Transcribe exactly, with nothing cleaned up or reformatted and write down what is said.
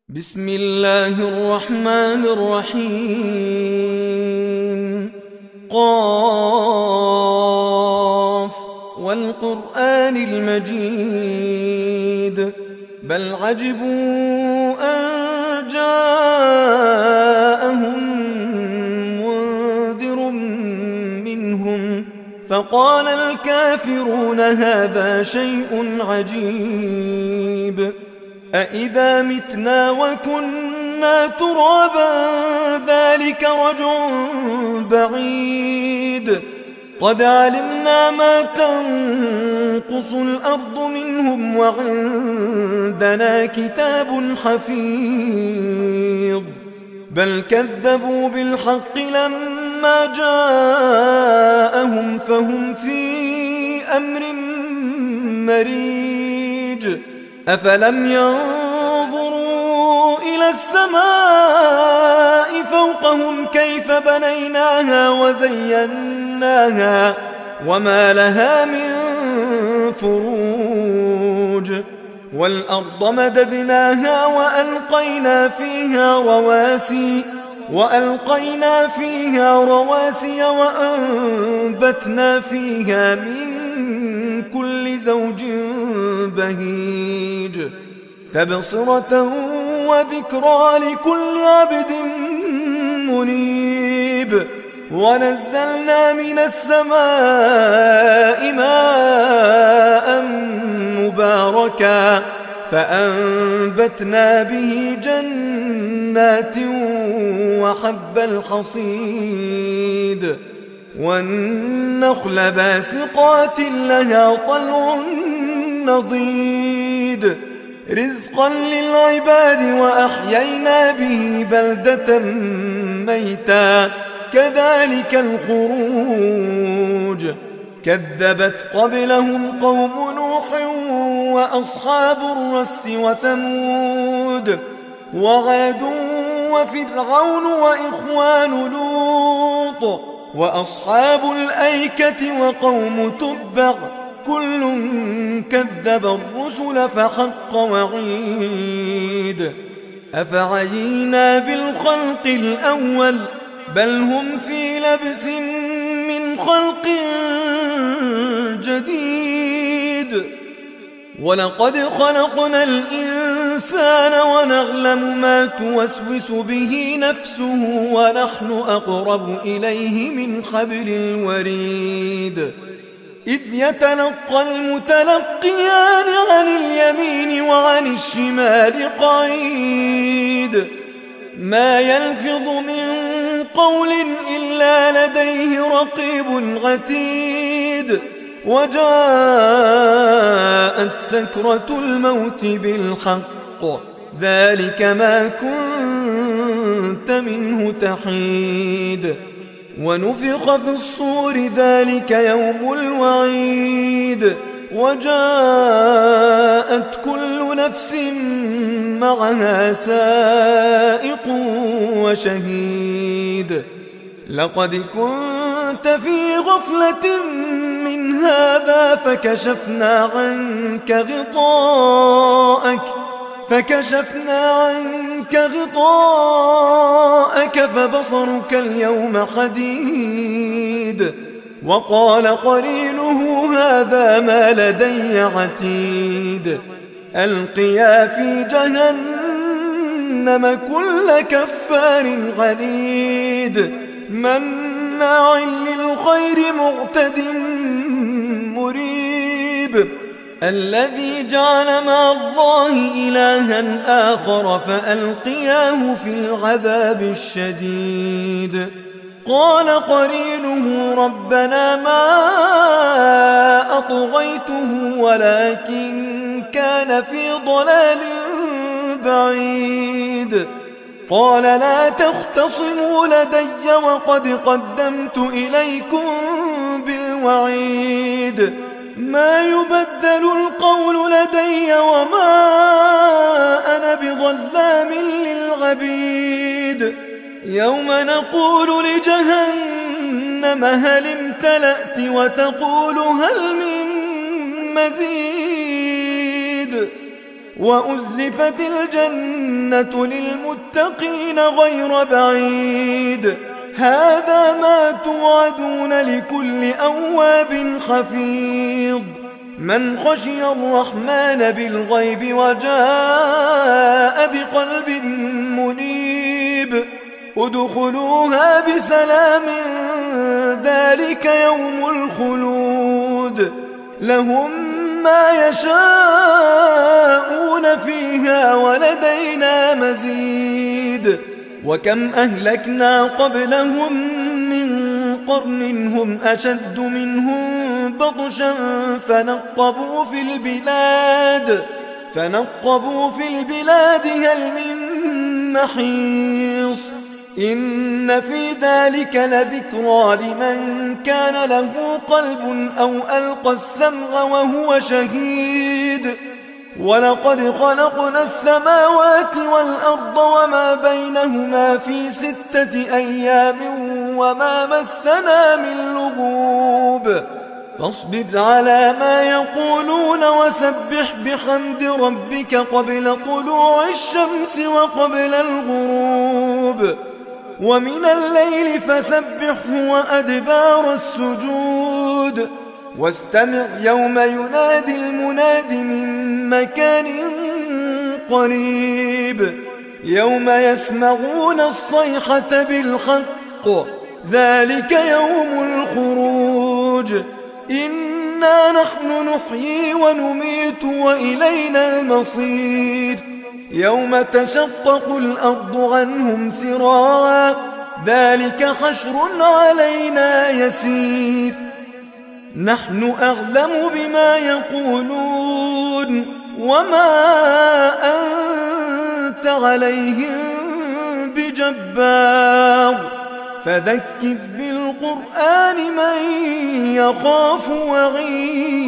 بسم الله الرحمن الرحيم. قاف والقرآن المجيد بل عجبوا أن جاءهم منذر منهم فقال الكافرون هذا شيء عجيب أإذا متنا وكنا ترابا ذلك رجع بعيد قد علمنا ما تنقص الأرض منهم وعندنا كتاب حفيظ بل كذبوا بالحق لما جاءهم فهم في أمر مريج أفلم ينظروا إلى السماء فوقهم كيف بنيناها وزيناها وما لها من فروج والأرض مددناها وألقينا فيها رواسي وألقينا فيها رواسي وأنبتنا فيها من كل زوج بهيج تبصرة وذكرى لكل عبد منيب ونزلنا من السماء ماء مباركا فأنبتنا به جنات وحب الحصيد والنخل باسقات لها طلع نضيد رزقا للعباد وأحيينا به بلدة ميتا كذلك الخروج كذبت قبلهم قوم نوح وأصحاب الرس وثمود وعاد وفرعون وإخوان لوط وأصحاب الأيكة وقوم تبع كل كذب الرسل فحق وعيد أفعينا بالخلق الأول بل هم في لبس من خلق جديد ولقد خلقنا الإنسان ونعلم ما توسوس به نفسه ونحن أقرب إليه من حبل الوريد إذ يتلقى المتلقيان عن اليمين وعن الشمال قعيد ما يلفظ من قول إلا لديه رقيب عتيد وجاءت سكرة الموت بالحق ذلك ما كنت منه تحيد ونفخ في الصور ذلك يوم الوعيد وجاءت كل نفس معها سائق وشهيد لقد كنت في غفلة من هذا فكشفنا عنك غطاءك فكشفنا عنك غطاءك فبصرك اليوم حديد وقال قرينه هذا ما لدي عتيد ألقيا في جهنم كل كفار عنيد مناع للخير معتد مريب الذي جعل مع الله إلها آخر فألقياه في العذاب الشديد قال قرينه ربنا ما أطغيته ولكن كان في ضلال بعيد قال لا تختصموا لدي وقد قدمت إليكم بالوعيد ما يبدل القول لدي وما أنا بظلام للعبيد يوم نقول لجهنم هل امتلأت وتقول هل من مزيد وأزلفت الجنة للمتقين غير بعيد هذا ما توعدون لكل أواب حفيظ من خشي الرحمن بالغيب وجاء بقلب منيب ادخلوها بسلام ذلك يوم الخلود لهم ما يشاءون فيها ولدينا مزيد وكم أهلكنا قبلهم من قرن هم أشد منهم بطشا فنقبوا في البلاد فنقبوا في البلاد هل من محيص إن في ذلك لذكرى لمن كان له قلب أو ألقى السمع وهو شهيد ولقد خلقنا السماوات والأرض وما بينهما في ستة أيام وما مسنا من لغوب فاصبر على ما يقولون وسبح بحمد ربك قبل طلوع الشمس وقبل الغروب ومن الليل فسبحه وأدبار السجود واستمع يوم ينادي المناد من مكان قريب يوم يسمعون الصيحة بالحق ذلك يوم الخروج إنا نحن نحيي ونميت وإلينا المصير يوم تشقق الأرض عنهم سراعا ذلك حشر علينا يسير نحن أعلم بما يقولون وما أنت عليهم بجبار فذكر بالقرآن من يخاف وعيد